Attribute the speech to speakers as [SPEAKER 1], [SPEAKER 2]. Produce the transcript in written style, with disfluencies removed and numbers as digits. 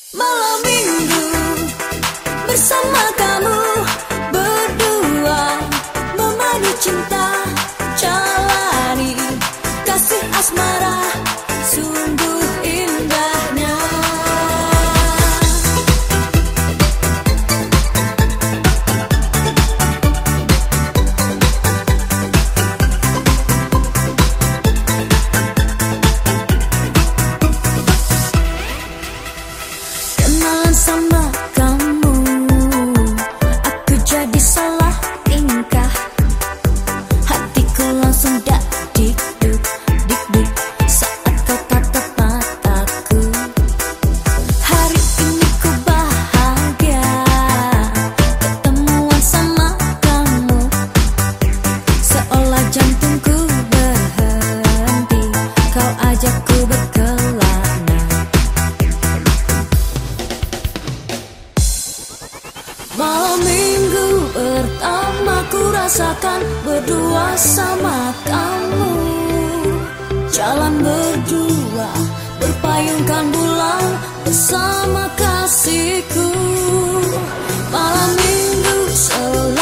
[SPEAKER 1] Malam minggu bersama kamu berdua, memadu cinta, jalani kasih asmara, sungguh indahnya. Kenalan sama kamu, aku jadi salah tingkah, hatiku langsung dak dik duk dik dik saat kau tatap mataku. Hari ini ku bahagia ketemuan sama kamu, seolah jantungku berhenti, kau ajakku berkelana. Malam minggu pertama ku rasakan berdua sama kamu, jalan berdua, berpayungkan bulan bersama kasihku. Malam minggu selalu